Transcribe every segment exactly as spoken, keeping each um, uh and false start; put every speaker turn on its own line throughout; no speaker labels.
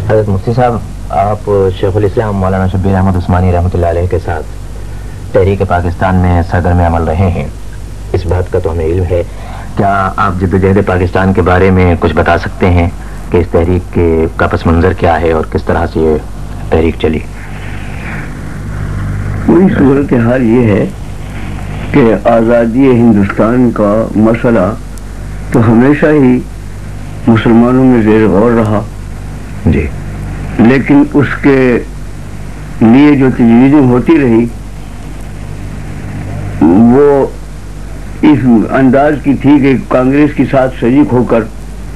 حضرت مفتی صاحب، آپ شیخ الاسلام مولانا شبیر احمد عثمانی رحمۃ اللہ علیہ کے ساتھ تحریک پاکستان میں سرگرم عمل رہے ہیں، اس بات کا تو ہمیں علم ہے. کیا آپ جدوجہد پاکستان کے بارے میں کچھ بتا سکتے ہیں کہ اس تحریک کے کا پس منظر کیا ہے اور کس طرح سے یہ تحریک چلی؟
پوری صورت حال یہ ہے کہ آزادی ہندوستان کا مسئلہ تو ہمیشہ ہی مسلمانوں میں زیر غور رہا
جی،
لیکن اس کے لیے جو تجویزیں ہوتی رہی وہ اس انداز کی تھی کہ کانگریس کے ساتھ شریک ہو کر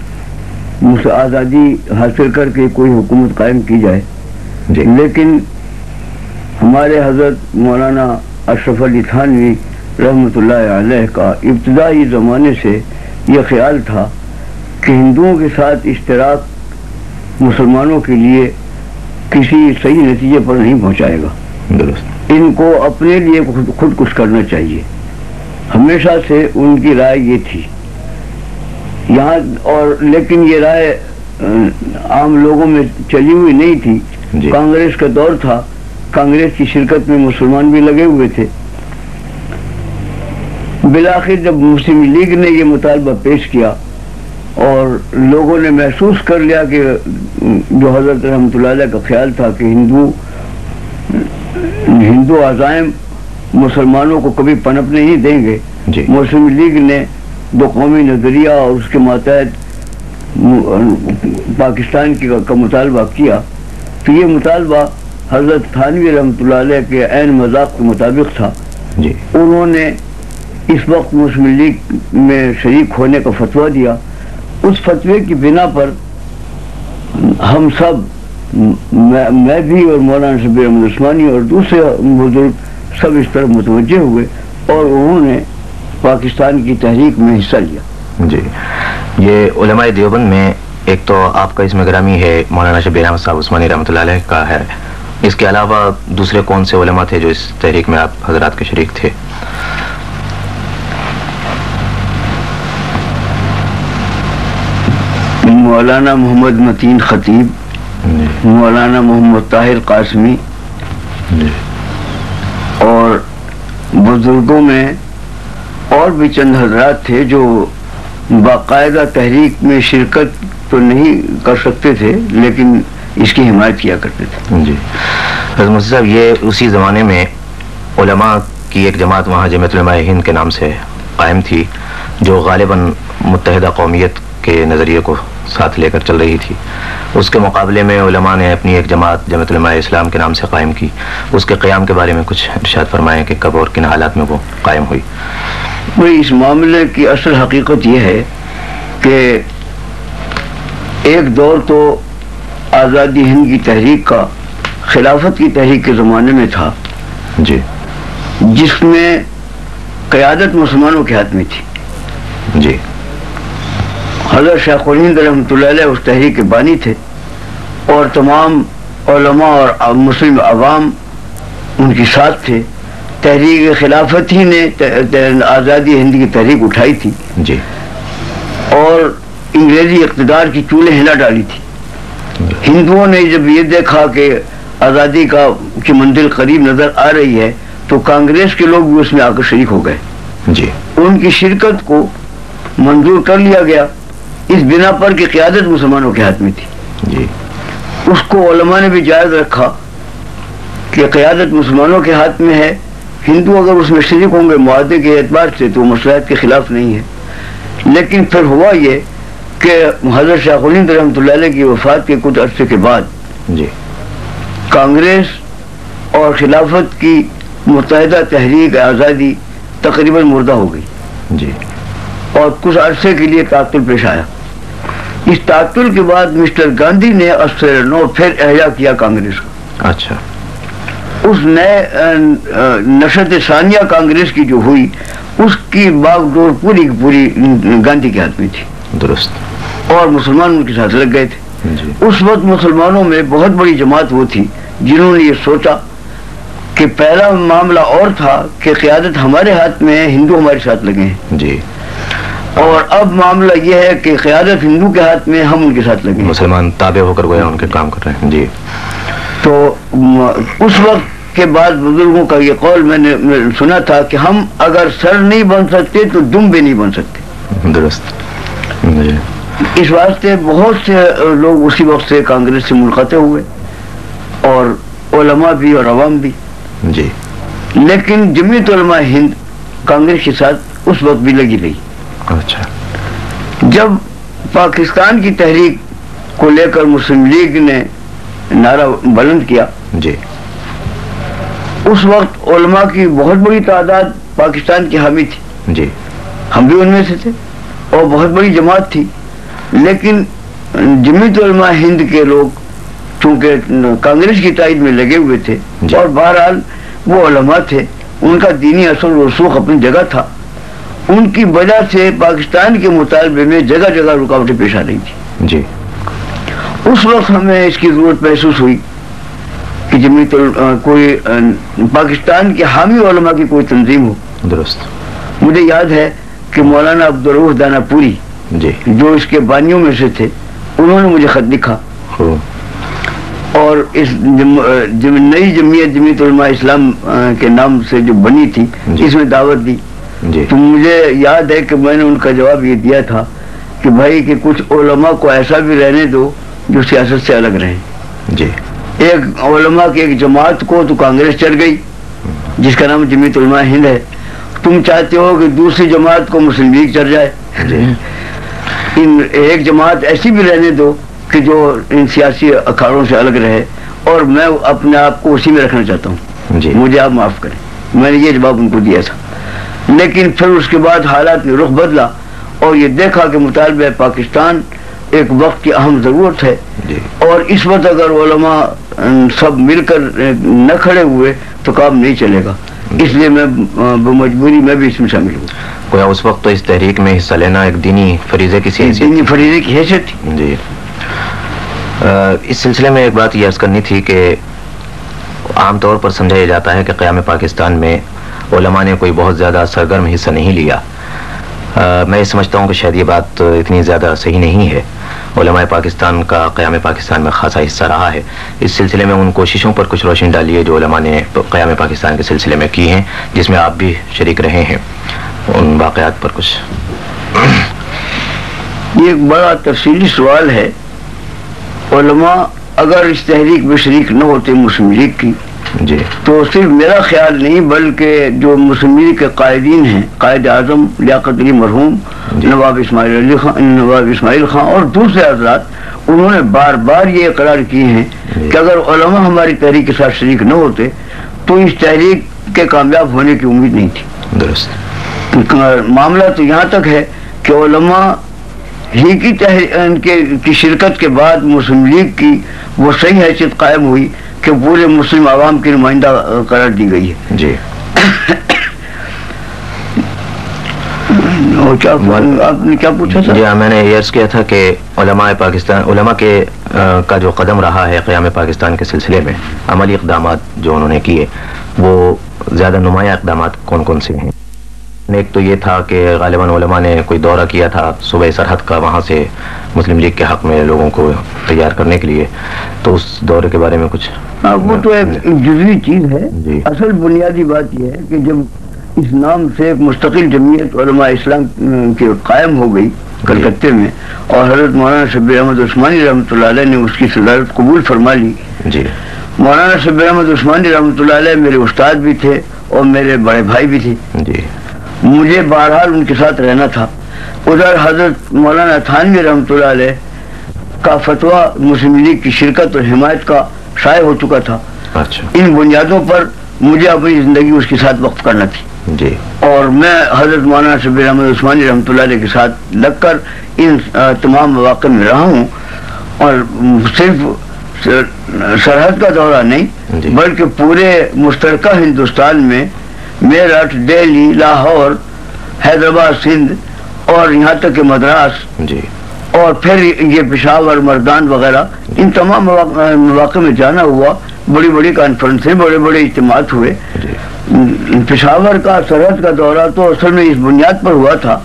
آزادی حاصل کر کے کوئی حکومت قائم کی جائے
جی.
لیکن ہمارے حضرت مولانا اشرف علی تھانوی رحمۃ اللہ علیہ کا ابتدائی زمانے سے یہ خیال تھا کہ ہندوؤں کے ساتھ اشتراک مسلمانوں کے لیے کسی صحیح نتیجے پر نہیں پہنچائے گا.
درست.
ان کو اپنے لیے خود, خود کچھ کرنا چاہیے. ہمیشہ سے ان کی رائے یہ تھی یہاں، اور لیکن یہ رائے عام لوگوں میں چلی ہوئی نہیں تھی
جی.
کانگریس کا دور تھا، کانگریس کی شرکت میں مسلمان بھی لگے ہوئے تھے. بالآخر جب مسلم لیگ نے یہ مطالبہ پیش کیا اور لوگوں نے محسوس کر لیا کہ جو حضرت رحمۃ اللہ علیہ کا خیال تھا کہ ہندو ہندو عزائم مسلمانوں کو کبھی پنپنے نہیں دیں گے
جی.
مسلم لیگ نے دو قومی نظریہ اور اس کے ماتحت پاکستان کی کا مطالبہ کیا، تو یہ مطالبہ حضرت تھانوی رحمۃ اللہ علیہ کے عین مذاق کے مطابق تھا
جی.
انہوں نے اس وقت مسلم لیگ میں شریک ہونے کا فتویٰ دیا. اس فتوے کی بنا پر ہم سب، میں, میں بھی اور مولانا شبیر احمد عثمانی اور دوسرے بزرگ سب اس طرف متوجہ ہوئے اور انہوں نے پاکستان کی تحریک میں حصہ لیا.
جی، یہ علماء دیوبند میں ایک تو آپ کا اس میں گرامی ہے مولانا شبیر احمد صاحب عثمانی رحمۃ اللہ علیہ کا ہے، اس کے علاوہ دوسرے کون سے علماء تھے جو اس تحریک میں آپ حضرات کے شریک تھے؟
مولانا محمد متین خطیب
جی.
مولانا محمد طاہر قاسمی
جی.
اور بزرگوں میں اور بھی چند حضرات تھے جو باقاعدہ تحریک میں شرکت تو نہیں کر سکتے تھے لیکن اس کی حمایت کیا کرتے تھے.
جی. حضرت مفتی صاحب، یہ اسی زمانے میں علماء کی ایک جماعت وہاں جمعیت علماء ہند کے نام سے قائم تھی جو غالباً متحدہ قومیت کے نظریے کو ساتھ لے کر چل رہی تھی. اس کے مقابلے میں علماء نے اپنی ایک جماعت جمعیت علماء اسلام کے نام سے قائم کی. اس کے قیام کے بارے میں کچھ ارشاد فرمائیں کہ کب اور کن حالات میں وہ قائم ہوئی؟
بھئی اس معاملے کی اصل حقیقت یہ ہے کہ ایک دور تو آزادی ہند کی تحریک کا خلافت کی تحریک کے زمانے میں تھا
جی.
جس میں قیادت مسلمانوں کے ہاتھ میں تھی.
جی.
حضرت شیخ الہند رحمۃ اللہ علیہ اس تحریک کے بانی تھے اور تمام علماء اور مسلم عوام ان کے ساتھ تھے. تحریک خلافت ہی نے آزادی ہند کی تحریک اٹھائی تھی
جی.
اور انگریزی اقتدار کی چولیں ہلا ڈالی تھی. ہندوؤں نے جب یہ دیکھا کہ آزادی کا کی منزل قریب نظر آ رہی ہے تو کانگریس کے لوگ بھی اس میں آ کر شریک ہو گئے
جی.
ان کی شرکت کو منظور کر لیا گیا اس بنا پر کہ قیادت مسلمانوں کے ہاتھ میں تھی
جی.
اس کو علماء نے بھی جائز رکھا کہ قیادت مسلمانوں کے ہاتھ میں ہے، ہندو اگر اس میں شریک ہوں گے معاہدے کے اعتبار سے تو مصلحت کے خلاف نہیں ہے. لیکن پھر ہوا یہ کہ حضرت شیخ الہند رحمۃ اللہ علیہ کی وفات کے کچھ عرصے کے بعد
جی.
کانگریس اور خلافت کی متحدہ تحریک آزادی تقریباً مردہ ہو گئی
جی.
اور کچھ عرصے کے لیے تعطل پیش آیا. اس تعطل کے بعد مسٹر گاندھی نے اثر نو پھر احیا کیا کانگریس کا.
اچھا.
اس نئے نشست ثانیہ کانگریس کی جو ہوئی اس کی باغ ڈور پوری کی پوری گاندھی کے ہاتھ میں تھی.
درست.
اور مسلمان ان کے ساتھ لگ گئے تھے
جی.
اس وقت مسلمانوں میں بہت بڑی جماعت وہ تھی جنہوں نے یہ سوچا کہ پہلا معاملہ اور تھا کہ قیادت ہمارے ہاتھ میں ہے، ہندو ہمارے ساتھ لگے ہیں.
جی.
اور اب معاملہ یہ ہے کہ قیادت ہندو کے ہاتھ میں، ہم ان کے ساتھ لگے،
مسلمان تابع ہو کر گویا ان کے کام کر رہے ہیں. جی
تو اس وقت کے بعد بزرگوں کا یہ قول میں نے سنا تھا کہ ہم اگر سر نہیں بن سکتے تو دم بھی نہیں بن سکتے.
درست. جی
اس واسطے بہت سے لوگ اسی وقت سے کانگریس سے منقطع ہوئے، اور علماء بھی اور عوام بھی.
جی
لیکن جمعیت علماء ہند کانگریس کے ساتھ اس وقت بھی لگی رہی.
اچھا.
جب پاکستان کی تحریک کو لے کر مسلم لیگ نے نعرہ بلند کیا،
جی
اس وقت علماء کی بہت بڑی تعداد پاکستان کی حامی تھی.
جی
ہم بھی ان میں سے تھے، اور بہت بڑی جماعت تھی. لیکن جمعیت علماء ہند کے لوگ چونکہ کانگریس کی تائید میں لگے ہوئے تھے،
جی. اور
بہرحال وہ علماء تھے، ان کا دینی اثر و رسوخ اپنی جگہ تھا، ان کی وجہ سے پاکستان کے مطالبے میں جگہ جگہ رکاوٹیں پیش آ رہی تھی.
جی
اس وقت ہمیں اس کی ضرورت محسوس ہوئی کہ جمعیت کوئی پاکستان کے حامی علماء کی کوئی تنظیم ہو.
درست.
مجھے یاد ہے کہ مولانا عبدالرؤف دانا پوری،
جی
جو اس کے بانیوں میں سے تھے، انہوں نے مجھے خط لکھا اور اس جم... جم... نئی جمعیت جمعیت علماء اسلام کے نام سے جو بنی تھی،
جی.
اس میں دعوت دی.
جی
تو مجھے یاد ہے کہ میں نے ان کا جواب یہ دیا تھا کہ بھائی کہ کچھ علماء کو ایسا بھی رہنے دو جو سیاست سے الگ رہیں.
جی
ایک علماء کی ایک جماعت کو تو کانگریس چڑھ گئی جس کا نام جمعیت علماء ہند ہے، تم چاہتے ہو کہ دوسری جماعت کو مسلم لیگ چڑھ جائے.
جی
ان ایک جماعت ایسی بھی رہنے دو کہ جو ان سیاسی اکھاڑوں سے الگ رہے، اور میں اپنے آپ کو اسی میں رکھنا چاہتا ہوں.
جی
مجھے آپ معاف کریں. میں نے یہ جواب ان کو دیا تھا. لیکن پھر اس کے بعد حالات نے رخ بدلا، اور یہ دیکھا کہ مطالبہ پاکستان ایک وقت کی اہم ضرورت ہے.
جی
اور اس وقت اگر علماء سب مل کر نہ کھڑے ہوئے تو کام نہیں چلے گا. اس لیے میں بمجبوری میں بھی اس میں شامل ہوں.
گویا اس وقت تو اس تحریک میں حصہ لینا ایک دینی فریضے کی حیثیت
دینی فریضے کی حیثیت تھی.
جی اس سلسلے میں ایک بات یہ عرض کرنی تھی کہ عام طور پر سمجھا یہ جاتا ہے کہ قیام پاکستان میں علماء نے کوئی بہت زیادہ سرگرم حصہ نہیں لیا. میں یہ سمجھتا ہوں کہ شاید یہ بات اتنی زیادہ صحیح نہیں ہے. علماء پاکستان کا قیام پاکستان میں خاصا حصہ رہا ہے. اس سلسلے میں ان کوششوں پر کچھ روشنی ڈالیے جو علماء نے قیام پاکستان کے سلسلے میں کی ہیں، جس میں آپ بھی شریک رہے ہیں. ان واقعات پر کچھ.
یہ ایک بڑا تفصیلی سوال ہے. علماء اگر اس تحریک میں شریک نہ ہوتے مسلم لیگ کی،
جی
تو صرف میرا خیال نہیں بلکہ جو مسلم لیگ کے قائدین ہیں، قائد اعظم لیاقت علی مرحوم،
جی.
نواب اسماعیل علی خان نواب اسماعیل خان اور دوسرے حضرات، انہوں نے بار بار یہ اقرار کیے ہیں
جی.
کہ اگر علماء ہماری تحریک کے ساتھ شریک نہ ہوتے تو اس تحریک کے کامیاب ہونے کی امید نہیں تھی.
درست.
معاملہ تو یہاں تک ہے کہ علماء ہی کی کی شرکت کے بعد مسلم لیگ کی وہ صحیح حیثیت قائم ہوئی کہ پورے مسلم عوام کی نمائندہ قرار دی گئی ہے.
جی
آپ نے کیا پوچھا تھا؟
جی میں نے یہ عرض کیا تھا کہ علماء پاکستان علماء کے کا جو قدم رہا ہے قیام پاکستان کے سلسلے میں، عملی اقدامات جو انہوں نے کیے، وہ زیادہ نمایاں اقدامات کون کون سے ہیں؟ ایک تو یہ تھا کہ غالباً علماء نے کوئی دورہ کیا تھا صوبہ سرحد کا، وہاں سے مسلم لیگ کے حق میں لوگوں کو تیار کرنے کے لیے. تو اس دورے کے بارے میں کچھ.
وہ تو ایک جزوی چیز ہے.
جی.
اصل بنیادی بات یہ ہے کہ جب اس نام سے ایک مستقل جمعیت علماء اسلام کی قائم ہو گئی کلکتے میں، اور حضرت مولانا شبیر احمد عثمانی رحمۃ اللہ علیہ نے اس کی صدارت قبول فرما لی.
جی
مولانا شبیر احمد عثمانی رحمۃ اللہ علیہ میرے استاد بھی تھے اور میرے بڑے بھائی بھی تھے.
جی
مجھے بہرحال ان کے ساتھ رہنا تھا. ادھر حضرت مولانا تھانوی رحمۃ اللہ علیہ کا فتویٰ مسلم لیگ کی شرکت اور حمایت کا شائع ہو چکا تھا.
اچھا.
ان بنیادوں پر مجھے اپنی زندگی اس کے ساتھ وقف کرنا تھی.
جی
اور میں حضرت مولانا شبیر احمد عثمانی رحمۃ اللہ علیہ کے ساتھ لگ کر ان تمام مواقع میں رہا ہوں. اور صرف سرحد کا دورہ نہیں
جی.
بلکہ پورے مشترکہ ہندوستان میں میرٹھ، دہلی، لاہور، حیدرآباد، سندھ اور یہاں تک کہ مدراس،
جی
اور پھر یہ پشاور، مردان وغیرہ، ان تمام مواقع میں جانا ہوا. بڑی بڑی کانفرنسیں، بڑے بڑے اجتماعات ہوئے.
جی
پشاور کا سرحد کا دورہ تو اصل میں اس بنیاد پر ہوا تھا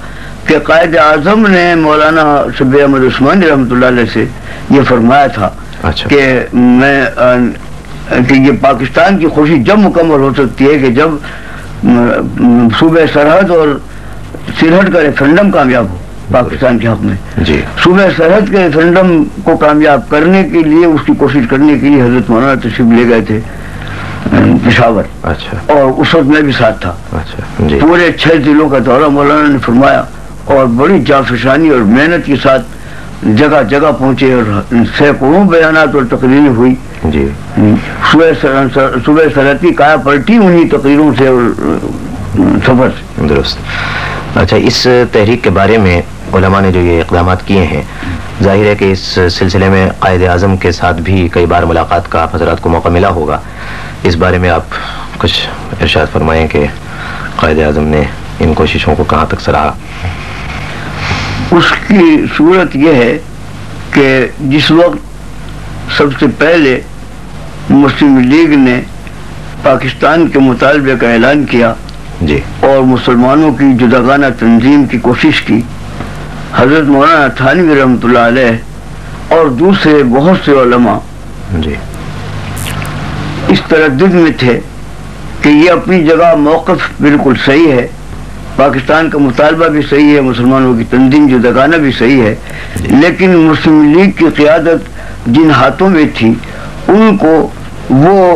کہ قائد اعظم نے مولانا شبیر احمد عثمانی رحمۃ اللہ علیہ سے یہ فرمایا تھا
اچھا
کہ میں کہ یہ پاکستان کی خوشی جب مکمل ہو سکتی ہے کہ جب صوبہ سرحد اور سرحد کا ریفرنڈم کامیاب ہو پاکستان کے حق میں.
جی
صوبہ سرحد کے ریفرنڈم کو کامیاب کرنے کے لیے اس کی کوشش کرنے کے لیے حضرت مولانا تشریف لے گئے تھے پشاور.
اچھا
اور اس وقت میں بھی ساتھ تھا.
اچھا جی
پورے چھ ضلعوں کا دورہ مولانا نے فرمایا اور بڑی جانفشانی اور محنت کے ساتھ جگہ جگہ پہنچے اور سینکڑوں بیانات اور تقریریں ہوئی.
جی
صوبہ سرحدی کایا پلٹی انہی تقریروں سے اور سفر سے.
درست. اچھا اس تحریک کے بارے میں علماء نے جو یہ اقدامات کیے ہیں، ظاہر ہے کہ اس سلسلے میں قائد اعظم کے ساتھ بھی کئی بار ملاقات کا آپ حضرات کو موقع ملا ہوگا. اس بارے میں آپ کچھ ارشاد فرمائیں کہ قائد اعظم نے ان کوششوں کو کہاں تک سراہا.
اس کی صورت یہ ہے کہ جس وقت سب سے پہلے مسلم لیگ نے پاکستان کے مطالبے کا اعلان کیا
جی
اور مسلمانوں کی جداگانہ تنظیم کی کوشش کی، حضرت مولانا تھانوی رحمۃ اللہ علیہ اور دوسرے بہت سے علماء
جی
اس تردد میں تھے کہ یہ اپنی جگہ موقف بالکل صحیح ہے، پاکستان کا مطالبہ بھی صحیح ہے، مسلمانوں کی تنظیم جداگانہ بھی صحیح ہے، لیکن مسلم لیگ کی قیادت جن ہاتھوں میں تھی ان کو وہ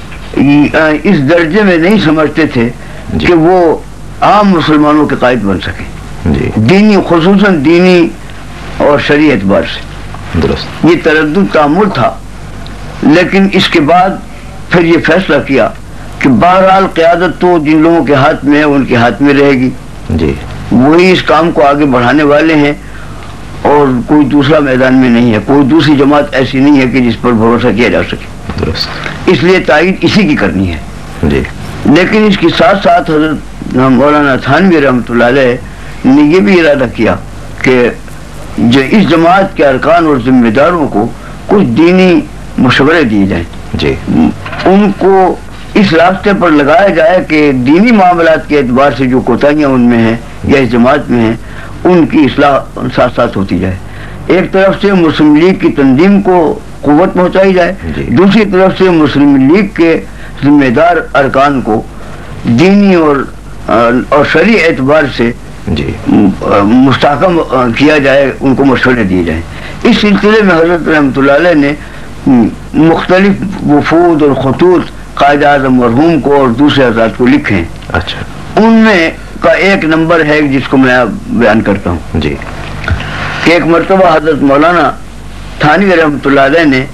اس درجے میں نہیں سمجھتے تھے
جی.
کہ وہ عام مسلمانوں کے قائد بن سکیں
جی
دینی خصوصاً دینی اور شرعی اعتبار سے.
درست.
یہ تردد تعامل تھا، لیکن اس کے بعد پھر یہ فیصلہ کیا کہ بہرحال قیادت تو جن لوگوں کے ہاتھ میں ہے ان کے ہاتھ میں رہے گی،
جی
وہی اس کام کو آگے بڑھانے والے ہیں اور کوئی دوسرا میدان میں نہیں ہے، کوئی دوسری جماعت ایسی نہیں ہے کہ جس پر بھروسہ کیا جا سکے.
درست.
اس لیے تائید اسی کی کرنی ہے.
جی
لیکن اس کے ساتھ ساتھ حضرت مولانا تھانوی رحمۃ اللہ علیہ نے یہ بھی ارادہ کیا کہ جو اس جماعت کے ارکان اور ذمہ داروں کو کچھ دینی مشورے دیے جائیں،
جی
ان کو اس راستے پر لگایا جائے کہ دینی معاملات کے اعتبار سے جو کوتاہیاں ان میں ہیں یا اس جماعت میں ہیں ان کی اصلاح ساتھ ساتھ ہوتی جائے. ایک طرف سے مسلم لیگ کی تنظیم کو قوت پہنچائی جائے،
جی.
دوسری طرف سے مسلم لیگ کے ذمہ دار ارکان کو دینی اور اور شرعی اعتبار سے
جی
مستحکم کیا جائے، ان کو مشورے دیے جائیں. اس سلسلے میں حضرت رحمۃ اللہ علیہ نے مختلف وفود اور خطوط قائد اعظم مرحوم کو اور دوسرے حضرات کو لکھے ہیں.
اچھا
ان میں کا ایک نمبر ہے جس کو میں بیان کرتا ہوں
جی
کہ ایک مرتبہ حضرت مولانا تھانوی رحمۃ اللہ علیہ نے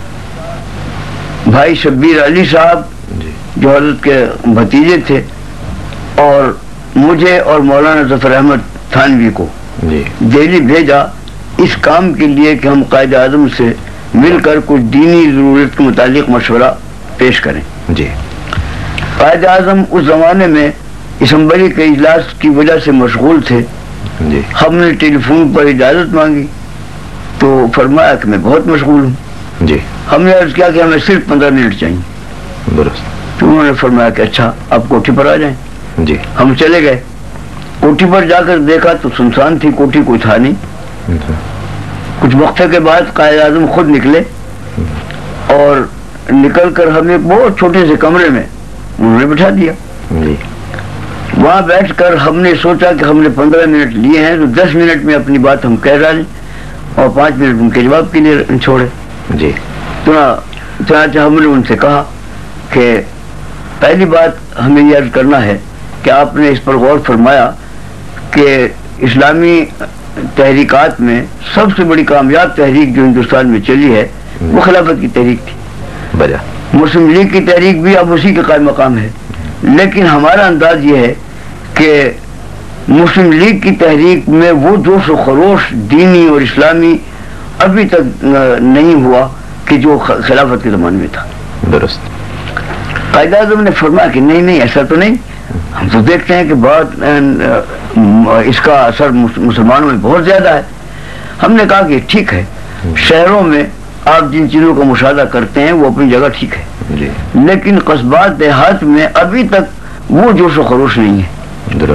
بھائی شبیر علی صاحب
جی
جو حضرت کے بھتیجے تھے اور مجھے اور مولانا ظفر احمد تھانوی کو
جی
دہلی بھیجا اس کام کے لیے کہ ہم قائد اعظم سے مل کر کچھ دینی ضرورت کے متعلق مشورہ پیش کریں.
جی
قائد اعظم اس زمانے میں اسمبلی کے اجلاس کی وجہ سے مشغول تھے.
جی
ہم نے ٹیلی فون پر اجازت مانگی تو فرمایا کہ میں بہت مشغول ہوں.
جی
ہم نے عرض کیا کہ ہمیں صرف پندرہ منٹ چاہیے.
درست.
تو انہوں نے فرمایا کہ اچھا آپ کوٹھی پر آ جائیں.
جی
ہم چلے گئے. کوٹھی پر جا کر دیکھا تو سنسان تھی، کوٹھی کوئی تھا نہیں. کچھ وقفے کے بعد قائد اعظم خود نکلے اور نکل کر ہمیں بہت چھوٹے سے کمرے میں انہوں نے بٹھا دیا.
جی
وہاں بیٹھ کر ہم نے سوچا کہ ہم نے پندرہ منٹ لیے ہیں تو دس منٹ میں اپنی بات ہم کہہ ڈالیں اور پانچ منٹ ان کے جواب کے لیے چھوڑے.
جی
چنانچہ ہم نے ان سے کہا کہ پہلی بات ہمیں یہ عرض کرنا ہے کہ آپ نے اس پر غور فرمایا کہ اسلامی تحریکات میں سب سے بڑی کامیاب تحریک جو ہندوستان میں چلی ہے وہ خلافت کی تحریک تھی.
بجا
مسلم لیگ کی تحریک بھی اب اسی کے قائم مقام ہے، لیکن ہمارا انداز یہ ہے کہ مسلم لیگ کی تحریک میں وہ جوش و خروش دینی اور اسلامی ابھی تک نہیں ہوا کہ جو خلافت کے زمانے میں تھا.
درست.
قائد اعظم نے فرمایا کہ نہیں نہیں ایسا تو نہیں، ہم تو دیکھتے ہیں کہ بہت اس کا اثر مسلمانوں میں بہت زیادہ ہے. ہم نے کہا کہ ٹھیک ہے، شہروں میں آپ جن چیزوں کا مشاہدہ کرتے ہیں وہ اپنی جگہ ٹھیک ہے،
جی
لیکن قصبات دیہات میں ابھی تک وہ جوش و خروش نہیں ہے.
درست.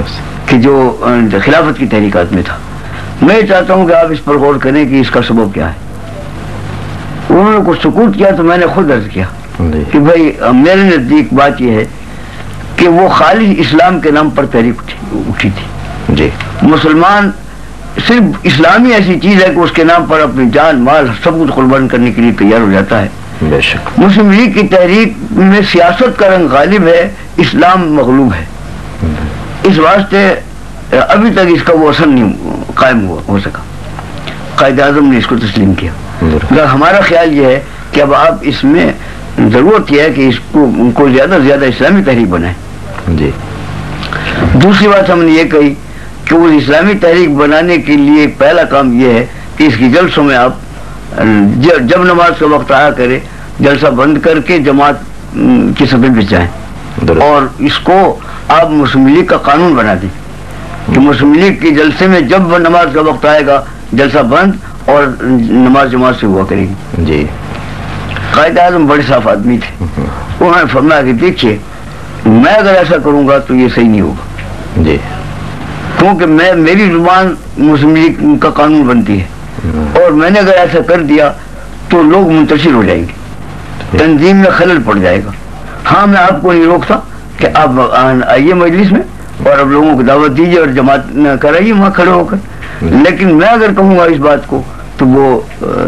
کہ جو خلافت کی تحریکات میں تھا. میں چاہتا ہوں کہ آپ اس پر غور کریں کہ اس کا سبب کیا ہے. انہوں نے کچھ سکوت کیا تو میں نے خود عرض کیا کہ بھائی میرے نزدیک بات یہ ہے کہ وہ خالص اسلام کے نام پر تحریک اٹھی تھی.
جی
مسلمان صرف اسلامی ایسی چیز ہے کہ اس کے نام پر اپنی جان مال سب کچھ قربان کرنے کے لیے تیار ہو جاتا ہے.
بے شک
مسلم لیگ کی تحریک میں سیاست کا رنگ غالب ہے، اسلام مغلوب ہے. اس واسطے ابھی تک اس کا وہ اثر نہیں قائم ہوا ہو سکا. قائد اعظم نے اس کو تسلیم کیا. مگر ہمارا خیال یہ ہے کہ اب آپ اس میں ضرورت یہ ہے کہ اس کو ان کو زیادہ سے زیادہ اسلامی تحریک بنائیں.
جی
دوسری بات ہم نے یہ کہی کہ وہ اسلامی تحریک بنانے کے لیے پہلا کام یہ ہے کہ اس کی جلسوں میں آپ جب نماز کا وقت آیا کرے جلسہ بند کر کے جماعت کی صفحے پہ جائیں، اور اس کو آپ مسلم لیگ کا قانون بنا دیں کہ مسلم لیگ کے جلسے میں جب نماز کا وقت آئے گا جلسہ بند اور نماز جماعت سے ہوا کرے گی.
جی
قائد اعظم بڑے صاف آدمی تھے. انہوں نے فرمایا کہ دیکھیے میں اگر ایسا کروں گا تو یہ صحیح نہیں ہوگا.
جی
کیونکہ میں میری زبان مسلم لیگ کا قانون بنتی ہے، اور میں نے اگر ایسا کر دیا تو لوگ منتشر ہو جائیں گے، تنظیم میں خلل پڑ جائے گا. ہاں میں آپ کو نہیں روکتا کہ آپ آئیے مجلس میں اور اب لوگوں کو دعوت دیجیے اور جماعت کرائیے وہاں کھڑے ہو کر، لیکن میں اگر کہوں گا اس بات کو تو وہ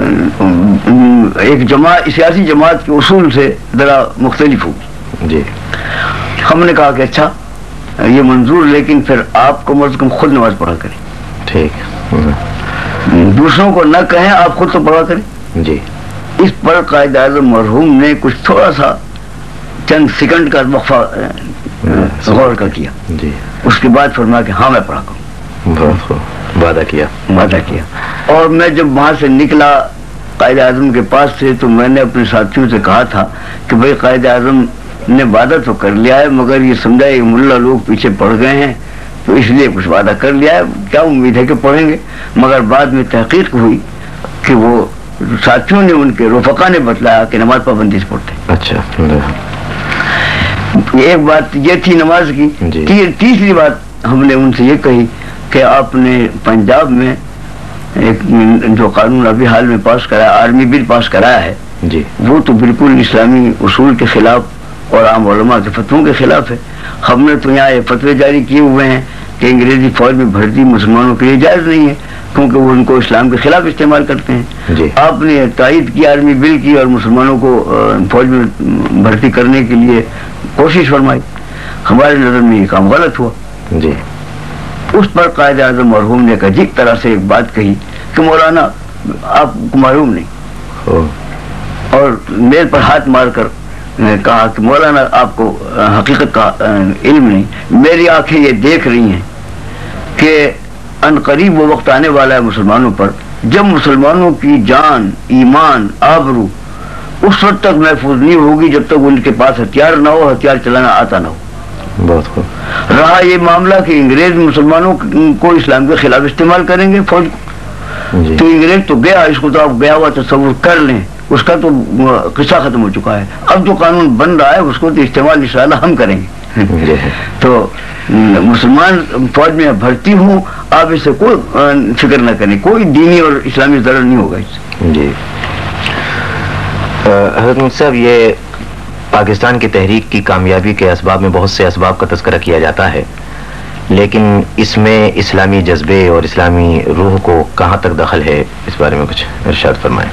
ایک جماعت سیاسی جماعت کے اصول سے ذرا مختلف ہوگی.
جی
ہم نے کہا کہ اچھا یہ منظور، لیکن پھر آپ کو کم از کم خود نماز پڑھا کریں.
ٹھیک،
دوسروں کو نہ کہیں، آپ خود تو پڑھا کریں.
جی
اس پر قائد اعظم مرحوم نے کچھ تھوڑا سا چند سیکنڈ کا وقفہ غور کا کیا.
جی
اس کے بعد فرمایا کہ ہاں میں پڑھا کروں.
بہت خوب، وعدہ کیا
وعدہ کیا. اور میں جب وہاں سے نکلا قائد اعظم کے پاس سے تو میں نے اپنے ساتھیوں سے کہا تھا کہ بھائی قائد اعظم نے وعدہ تو کر لیا ہے، مگر یہ سمجھا یہ ملا لوگ پیچھے پڑ گئے ہیں تو اس لیے کچھ وعدہ کر لیا ہے، کیا امید ہے کہ پڑھیں گے. مگر بعد میں تحقیق ہوئی کہ وہ ساتھیوں نے ان کے رفقا نے بتلایا کہ نماز پابندی سے پڑھتے.
اچھا،
ایک بات یہ تھی نماز کی.
جی.
تیسری بات ہم نے ان سے یہ کہی کہ آپ نے پنجاب میں ایک جو قانون ابھی حال میں پاس کرایا، آرمی بل پاس کرایا ہے،
جی
وہ تو بالکل اسلامی اصول کے خلاف اور عام علماء کے فتووں کے خلاف ہے. ہم نے تو یہاں یہ فتوے جاری کیے ہوئے ہیں کہ انگریزی فوج میں بھرتی مسلمانوں کے لیے جائز نہیں ہے کیونکہ وہ ان کو اسلام کے خلاف استعمال کرتے ہیں.
جی.
آپ نے تائید کی آرمی بل کی اور مسلمانوں کو فوج میں بھرتی کرنے کے لیے کوشش فرمائی. ہمارے نظر میں یہ کام غلط ہوا.
جی.
اس پر قائد اعظم مرحوم نے ایک عجیب طرح سے ایک بات کہی کہ مولانا آپ کو معلوم نہیں، اور میرے پر ہاتھ مار کر کہا کہ مولانا آپ کو حقیقت کا علم نہیں. میری آنکھیں یہ دیکھ رہی ہیں کہ ان قریب وہ وقت آنے والا ہے مسلمانوں پر جب مسلمانوں کی جان، ایمان، آبرو اس وقت تک محفوظ نہیں ہوگی جب تک ان کے پاس ہتھیار نہ ہو، ہتھیار چلانا آتا نہ ہو.
بہت خوب.
رہا یہ معاملہ کہ انگریز مسلمانوں کو اسلام کے خلاف استعمال کریں گے فوج کو،
جی.
تو انگریز تو گیا، اس کو تو آپ گیا ہوا تصور کر لیں، اس کا تو قصہ ختم ہو چکا ہے. اب جو قانون بن رہا ہے اس کو تو استعمال انشاءاللہ ہم کریں گے.
جی.
تو مسلمان فوج میں بھرتی ہوں، آپ اس سے کوئی فکر نہ کریں، کوئی دینی اور اسلامی ضرر نہیں ہوگا اس سے.
جی. حضرت مفتی صاحب، یہ پاکستان کی تحریک کی کامیابی کے اسباب میں بہت سے اسباب کا تذکرہ کیا جاتا ہے، لیکن اس میں اسلامی جذبے اور اسلامی روح کو کہاں تک دخل ہے، اس بارے میں کچھ ارشاد فرمائیں.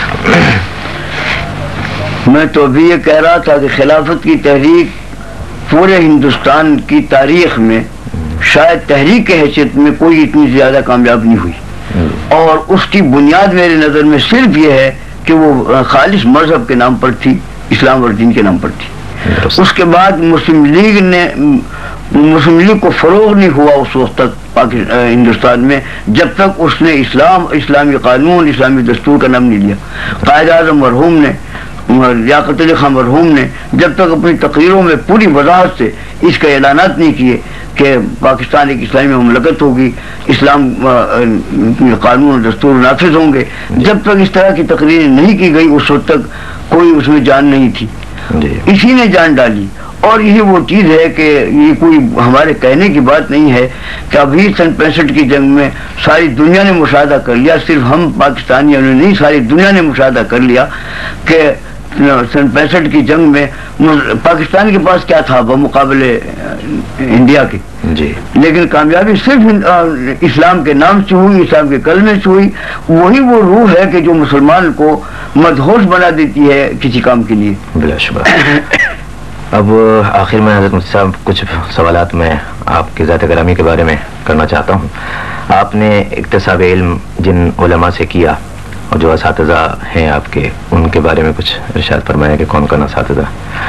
میں تو ابھی یہ کہہ رہا تھا کہ خلافت کی تحریک پورے ہندوستان کی تاریخ میں شاید تحریک کی حیثیت میں کوئی اتنی زیادہ کامیاب نہیں ہوئی، اور اس کی بنیاد میرے نظر میں صرف یہ ہے کہ وہ خالص مذہب کے نام پر تھی، اسلام اور دین کے نام پر تھی. اس کے بعد مسلم لیگ نے مسلم لیگ کو فروغ نہیں ہوا اس وقت تک ہندوستان میں جب تک اس نے اسلام، اسلامی قانون، اسلامی دستور کا نام نہیں لیا. قائد اعظم مرحوم نے، لیاقت علی خان مرحوم نے جب تک اپنی تقریروں میں پوری وضاحت سے اس کے اعلانات نہیں کیے کہ پاکستان ایک اسلامی مملکت ہوگی، اسلام قانون اور دستور نافذ ہوں گے، جب تک اس طرح کی تقریریں نہیں کی گئی اس وقت تک کوئی اس میں جان نہیں تھی. اسی نے جان ڈالی. اور یہ وہ چیز ہے کہ یہ کوئی ہمارے کہنے کی بات نہیں ہے کہ ابھی سن پینسٹھ کی جنگ میں ساری دنیا نے مشاہدہ کر لیا, صرف ہم پاکستانیوں نے نہیں, ساری دنیا نے مشاہدہ کر لیا کہ سن پینسٹھ کی جنگ میں پاکستان کے پاس کیا تھا بمقابلے انڈیا کے,
جی,
لیکن کامیابی صرف اسلام کے نام سے ہوئی, اسلام کے کلمے سے ہوئی. وہی وہ روح ہے کہ جو مسلمان کو مدہوش بنا دیتی ہے کسی کام کے لیے.
بلا شبہ. اب آخر میں حضرت مفتی صاحب کچھ سوالات میں آپ کی ذات گرامی کے بارے میں کرنا چاہتا ہوں. آپ نے اکتساب علم جن علماء سے کیا اور جو اساتذہ ہیں آپ کے, ان کے بارے میں کچھ ارشاد فرمایا کہ کون کون اساتذہ؟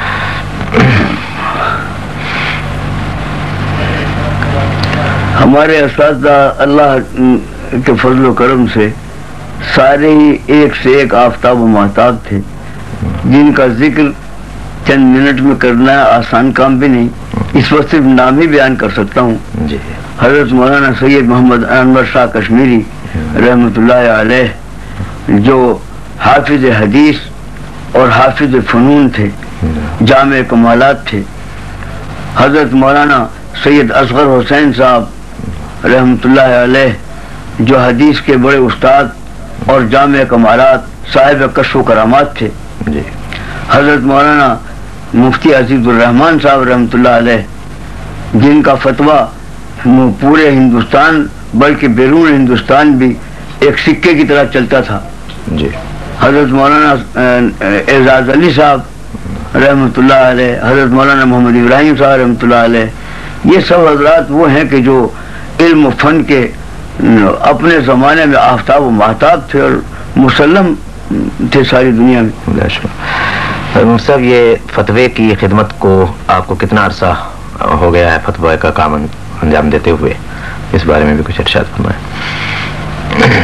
ہمارے اساتذہ اللہ کے فضل و کرم سے سارے ہی ایک سے ایک آفتاب و مہتاب تھے, جن کا ذکر چند منٹ میں کرنا آسان کام بھی نہیں. اس وقت صرف نام ہی بیان کر سکتا ہوں.
جی.
حضرت مولانا سید محمد انور شاہ کشمیری رحمۃ اللہ علیہ, جو حافظ حدیث اور حافظ فنون تھے, جامع کمالات تھے. حضرت مولانا سید اصغر حسین صاحب رحمۃ اللہ علیہ, جو حدیث کے بڑے استاد اور جامع کمالات صاحب کشف و کرامات تھے.
جی.
حضرت مولانا مفتی عزیز الرحمان صاحب رحمۃ اللہ علیہ, جن کا فتویٰ پورے ہندوستان بلکہ بیرون ہندوستان بھی ایک سکے کی طرح چلتا تھا.
جی.
حضرت مولانا اعزاز علی صاحب رحمۃ اللہ علیہ, حضرت مولانا محمد ابراہیم صاحب رحمۃ اللہ علیہ, یہ سب حضرات وہ ہیں کہ جو علم و فن کے اپنے زمانے میں آفتاب و مہتاب تھے اور مسلم تھے ساری دنیا میں.
مفتی صاحب, یہ فتوے کی خدمت کو آپ کو کتنا عرصہ ہو گیا ہے فتوے کا کام انجام دیتے ہوئے؟ اس بارے میں بھی کچھ ارشاد فرمائیں.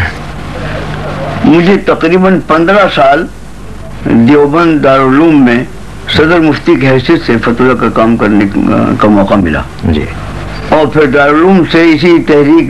مجھے تقریباً پندرہ سال دیوبند دارالعلوم میں صدر مفتی کی حیثیت سے فتویٰ کا کام کرنے کا موقع ملا.
جی.
اور پھر دارالعلوم سے اسی تحریک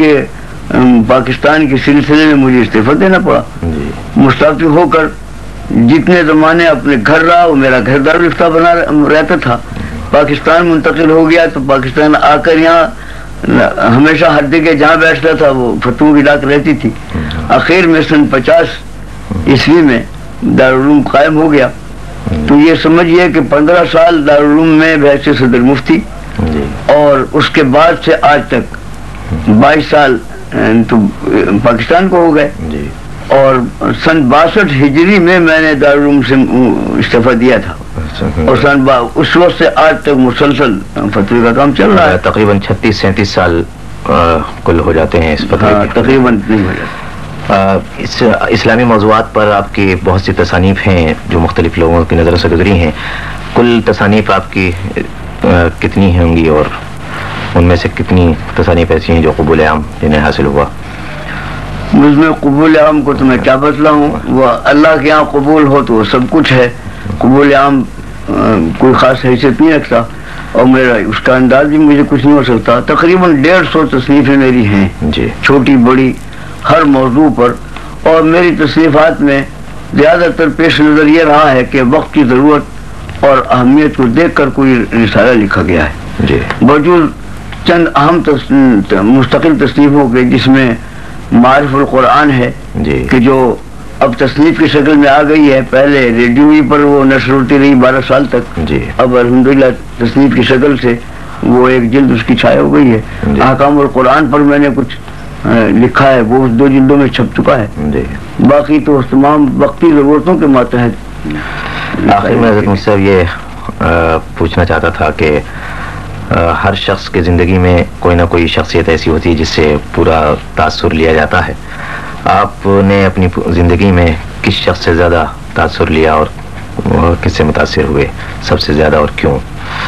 پاکستان کے سلسلے میں مجھے استعفیٰ دینا پڑا.
جی.
مستعفی ہو کر جتنے زمانے اپنے گھر رہا, وہ میرا گھر دارالفتہ بنا رہتا تھا. پاکستان منتقل ہو گیا تو پاکستان آ کر یہاں ہمیشہ ہر جگہ جہاں بیٹھتا تھا وہ فتووں کی ڈاک رہتی تھی. آخر میں سن پچاس عیسوی میں دارالعلوم قائم ہو گیا. تو یہ سمجھیے کہ پندرہ سال دارالعلوم میں بحیثیت صدر مفتی, اور اس کے بعد سے آج تک بائیس سال تو پاکستان کو ہو گئے. اور سن باسٹھ ہجری میں میں نے دارالعلوم سے استعفیٰ دیا تھا, اور سن اس وقت سے آج تک مسلسل فتوی کا کام چل رہا ہے.
تقریباً چھتیس سینتیس سال کل ہو جاتے ہیں اس فتوی کے.
تقریباً نہیں ہو جاتے.
اس اسلامی موضوعات پر آپ کی بہت سی تصانیف ہیں جو مختلف لوگوں کی نظروں سے گزری ہیں. کل تصانیف آپ کی کتنی ہوں گی, اور ان میں سے کتنی تصانیف ایسی ہیں جو قبول عام جنہیں حاصل ہوا؟
مجھ میں قبول عام کو تو میں کیا بتلاؤں, وہ اللہ کے یہاں قبول ہو تو سب کچھ ہے. قبول عام کوئی خاص حیثیت نہیں رکھتا, اور میرا اس کا انداز بھی مجھے کچھ نہیں ہو سکتا. تقریباً ڈیڑھ سو تصنیفیں میری ہیں,
جی,
چھوٹی بڑی ہر موضوع پر. اور میری تصنیفات میں زیادہ تر پیش نظر یہ رہا ہے کہ وقت کی ضرورت اور اہمیت کو دیکھ کر کوئی رسالہ لکھا گیا ہے.
جی.
بوجود چند اہم مستقل تصنیفوں کے, جس میں معارف القرآن ہے,
جی,
کہ جو اب تصنیف کی شکل میں آ گئی ہے. پہلے ریڈیو ہی پر وہ نشر ہوتی رہی بارہ سال تک,
جی,
اب الحمدللہ تصنیف کی شکل سے وہ ایک جلد اس کی چھائے ہو گئی ہے.
جی.
احکام القرآن پر میں نے کچھ لکھا ہے, وہ دو جلدوں میں چھپ چکا ہے.
جی.
باقی تو تمام وقتی ضرورتوں کے ماتحت.
آخر میں حضرت مفتی صاحب یہ پوچھنا چاہتا تھا کہ ہر شخص کی زندگی میں کوئی نہ کوئی شخصیت ایسی ہوتی ہے جس سے پورا تاثر لیا جاتا ہے. آپ نے اپنی زندگی میں کس شخص سے زیادہ تاثر لیا اور کس سے متاثر ہوئے سب سے زیادہ, اور کیوں؟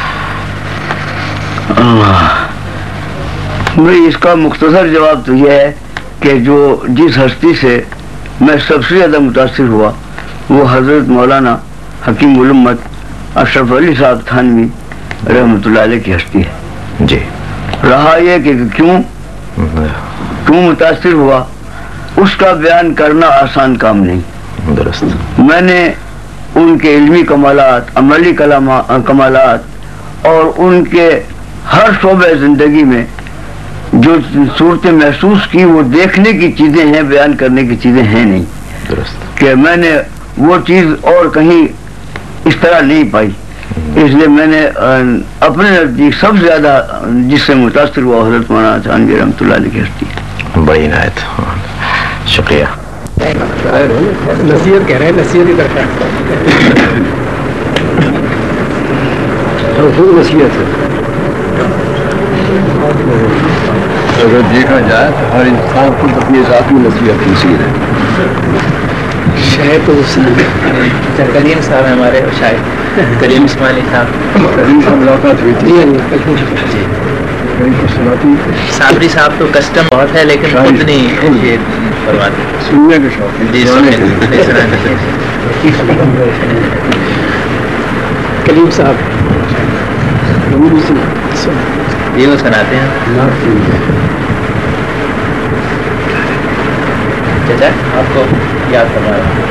میں اس کا مختصر جواب تو یہ ہے کہ جو جس ہستی سے میں سب سے زیادہ متاثر ہوا وہ حضرت مولانا حکیم الامت اشرف علی صاحب تھانوی رحمۃ اللہ علیہ کی ہستی ہے.
جی.
رہا یہ کہ کیوں کیوں متاثر ہوا, اس کا بیان کرنا آسان کام نہیں.
درست.
میں نے ان کے علمی کمالات، عملی کمالات اور ان کے ہر شعبہ زندگی میں جو صورتیں محسوس کی وہ دیکھنے کی چیزیں ہیں، بیان کرنے کی چیزیں ہیں نہیں. کہ میں نے وہ چیز اور کہیں اس طرح نہیں پائی. اس لیے میں نے اپنے نزدیک سب سے زیادہ جس سے متاثر ہوا حضرت مولانا تھانوی رحمۃ اللہ علیہ کی ہستی. بڑی عنایت. شکریہ.
نصیحت کہہ رہے ہیں، نصیحت ہی درکار
نصیحت ہے. اگر دیکھا جائے تو ہر انسان کو اپنی ذاتی نصیحت نصیحت ہے.
شاید تو کریم صاحب ہیں ہمارے، شاید کریم اسماعیلی صاحب،
کریم صاحب ملاقات ہوئی تھی.
صابری صاحب تو کسٹم بہت ہے لیکن خود نہیں یہ فرماتے،
سننے کے شوق ہے.
جی کریم صاحب یہ وہ سناتے ہیں. چچا آپ کو یاد کروا رہا ہوں.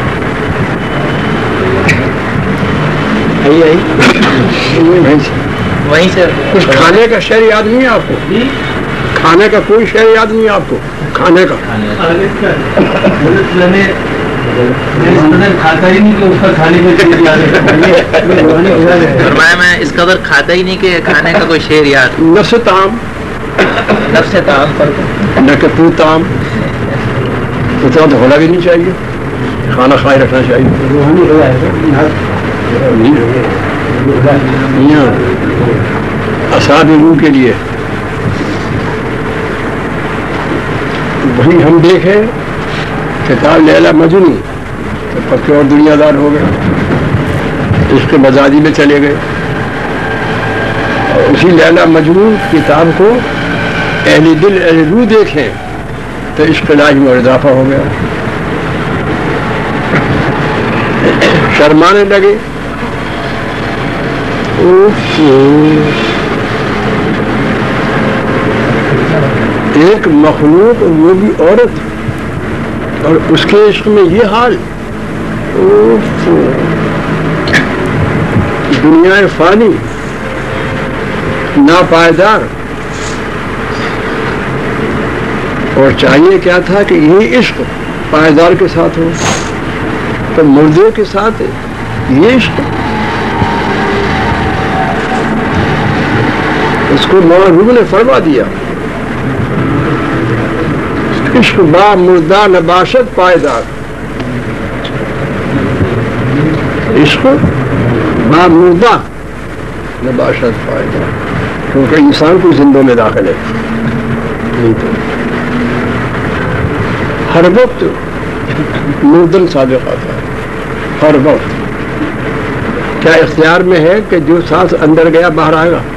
وہیں سے
کچھ کھانے کا شہر یاد نہیں ہے آپ کو؟ کھانے کا کوئی شہر یاد نہیں ہے آپ کو؟ کھانے کا
کھاتا ہی نہیں کہ اس کا کھانے فرمایا میں اس قدر کھاتا ہی نہیں کہ کھانے کا کوئی شعر یاد.
نفس طعام،
نفس طعام پر
نہ کہ تو طعام اتنا تو ہونا بھی نہیں چاہیے. کھانا کھائے رکھنا چاہیے. اصحاب روح کے لیے وہی ہم دیکھیں کتاب لیلا مجنون تو پکے اور دنیا دار ہو گئے، اس کے مزاجی میں چلے گئے. اور اسی لیلا مجنون کتاب کو اہل دل اہل روح دیکھیں تو عشق الہی میں اضافہ ہو گیا. شرمانے لگے. ایک مخلوق وہ بھی عورت اور اس کے عشق میں یہ حال. دنیا فانی ناپائیدار، اور چاہیے کیا تھا کہ یہ عشق پائیدار کے ساتھ ہو. تو مردے کے ساتھ یہ عشق، اس کو مولانا روم نے فرما دیا عشق با مردہ نباشت پائیدار. عشق با مردہ نباشت پائیدار، کیونکہ انسان کو زندوں میں داخل ہے. نہیں تو ہر وقت مردن صادق آتا ہے. ہر وقت کیا اختیار میں ہے کہ جو سانس اندر گیا باہر آئے گا؟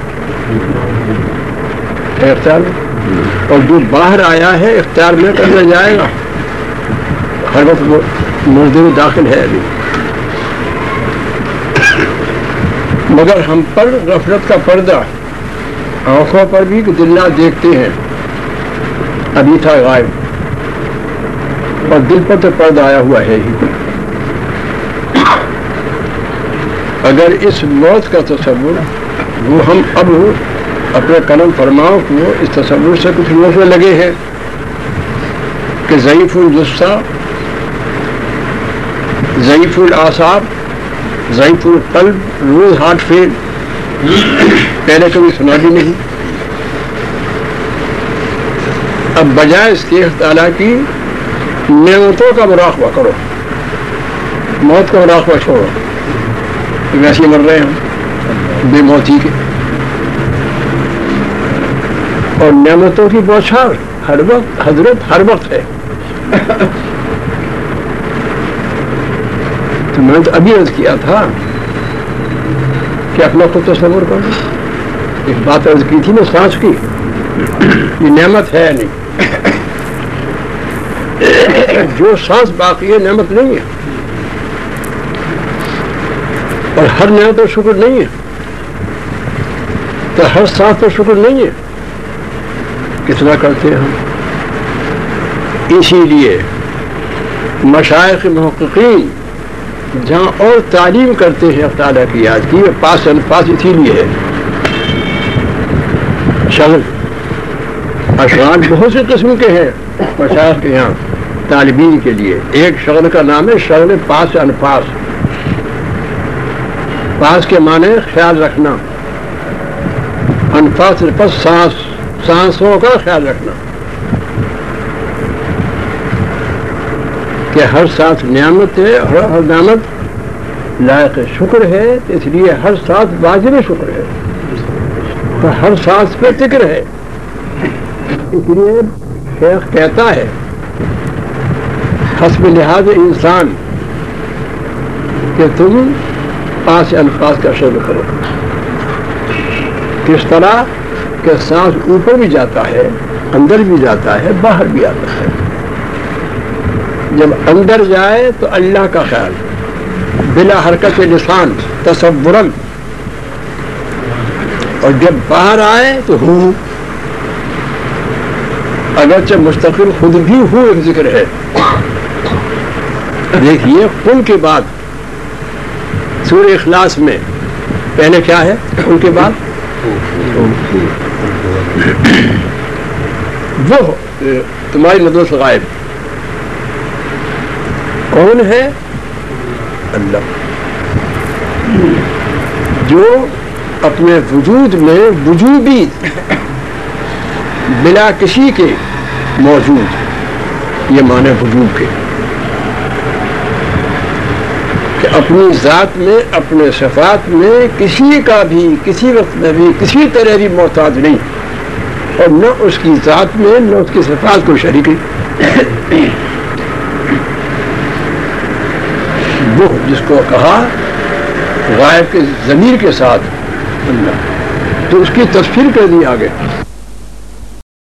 اختیار میں. اور جو باہر آیا ہے اختیار میں اندر جائے گا. ہر وقت وہ مردے میں داخل ہے ابھی. مگر ہم پر غفلت کا پردہ، آنکھوں پر بھی دلہ دیکھتے ہیں ابھی تھا غائب، اور دل پر تو پردہ آیا ہوا ہے ہی. اگر اس موت کا تصور وہ ہم اب اپنے قلم فرماؤ کو اس تصور سے کچھ روکنے لگے ہیں کہ ضعیف الجثہ، ضعیف الاعصاب، ضعیف القلب، روز ہارٹ فیل، پہلے کبھی سنا بھی نہیں. اب بجائے اس کے تعالیٰ کی نعمتوں کا مراقبہ کرو، موت کا مراقبہ چھوڑو. ویسے مر رہے ہیں بے موتی کے، اور نعمتوں کی بوچھار ہر وقت حضرت ہر وقت ہے. تو میں نے تو ابھی عرض کیا تھا کہ اپنا خود تصور کرو. ایک بات عرض کی تھی نا سانس کی، یہ نعمت ہے نہیں. جو سانس باقی ہے نعمت نہیں ہے، اور ہر نعمت پر شکر نہیں ہے، تو ہر سانس پر شکر نہیں ہے. کتنا کرتے ہیں ہم. اسی لیے مشائخ محققین جہاں اور تعلیم کرتے ہیں اللہ تعالیٰ کی یاد کی، وہ پاس الفاظ اسی لیے ہے. شغل اشغال بہت سے قسم کے ہیں مشاہد کے یہاں طالبین کے لیے. ایک شغل کا نام ہے شغل پاس انفاس. پاس کے معنی خیال رکھنا، انفاس پس سانس، سانسوں کا خیال رکھنا کہ ہر سانس نعمت ہے اور ہر نعمت لائق شکر ہے، اس لیے ہر سانس واجب شکر ہے، تو ہر سانس پہ ذکر ہے. اس لیے شیخ کہتا ہے حسب لحاظ انسان کہ تم پانچ الفاظ کا شغل کرو. کس طرح کہ سانس اوپر بھی جاتا ہے، اندر بھی جاتا ہے، باہر بھی آتا ہے. جب اندر جائے تو اللہ کا خیال بلا حرکت لسان تصوراً، اور جب باہر آئے تو ہوں، اگرچہ مستقل خود بھی ہوں ایک ذکر ہے. دیکھیے قل کے بعد سورہ اخلاص میں پہلے کیا ہے؟ قل کے بعد وہ تمہاری نظر سے غائب کون ہے؟ اللہ، جو اپنے وجود میں وجودی بلا کسی کے موجود، یہ معنی وجود کے کہ اپنی ذات میں اپنے صفات میں کسی کا بھی کسی وقت میں بھی کسی طرح بھی محتاج نہیں، اور نہ اس کی ذات میں نہ اس کی صفات کو شریک. وہ جس کو کہا غائب کے ضمیر کے ساتھ اللہ، تو اس کی تفسیر کر دی آگے.